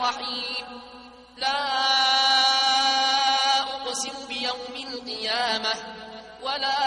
الرحيم لا أقسم بيوم القيامة ولا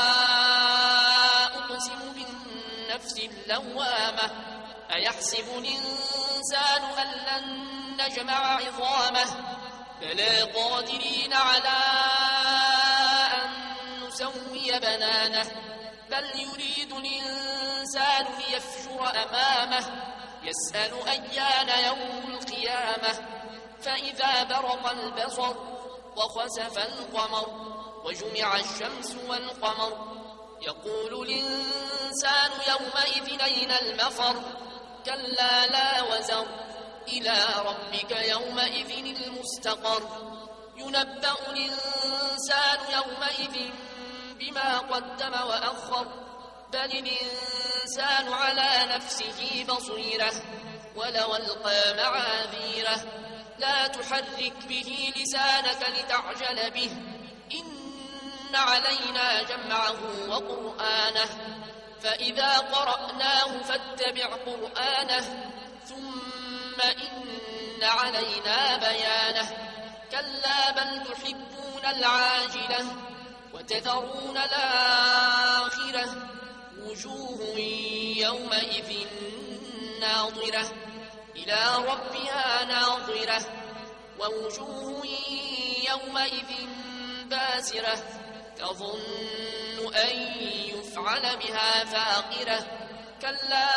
أقسم بالنفس اللوامة أيحسب الإنسان أن لن نجمع عظامه بلى قادرين على أن نسوي بنانه بل يريد الإنسان ليفجر أمامه يسأل أيان يوم القيامة فإذا برق البصر وخسف القمر وجمع الشمس والقمر يقول الإنسان يومئذ أين المفر كلا لا وزر إلى ربك يومئذ المستقر ينبأ الإنسان يومئذ بما قدم وأخر بل الإنسان على نفسه بصيرة ولو ألقى معاذيره لا تحرك به لسانك لتعجل به إن علينا جمعه وقرآنه فإذا قرأناه فاتبع قرآنه ثم إن علينا بيانه كلا بل تحبون العاجلة وتذرون الآخرة وجوه يومئذ ناظرة إلى ربها ناظرة ووجوه يومئذ باسرة تظن أن يفعل بها فاقرة كلا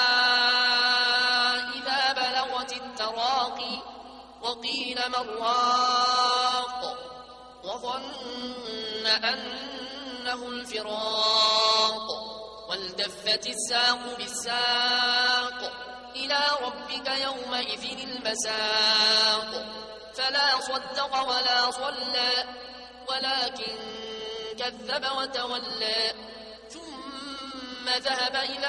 إذا بلغت التراقي وقيل من راق وظن أنه الفراق والتفت الساق بالساق إلى ربك يومئذ المساق فلا صدق ولا صلى ولكن كذب وتولى ثم ذهب إلى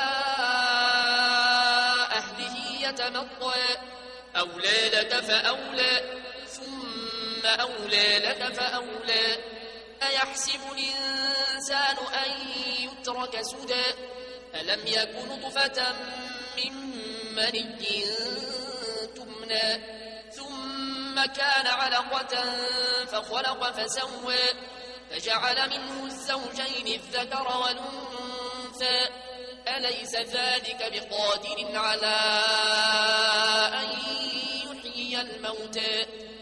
أهله يتمطى أولى لك فأولى ثم أولى لك فأولى أيحسب الإنسان أن يترك سدى ألم يكن نطفة من مني تمنى ثم كان علقة فخلق فسوى فجعل منه الزوجين الذكر والأنثى أليس ذلك بقادر على أن يحيي الموتى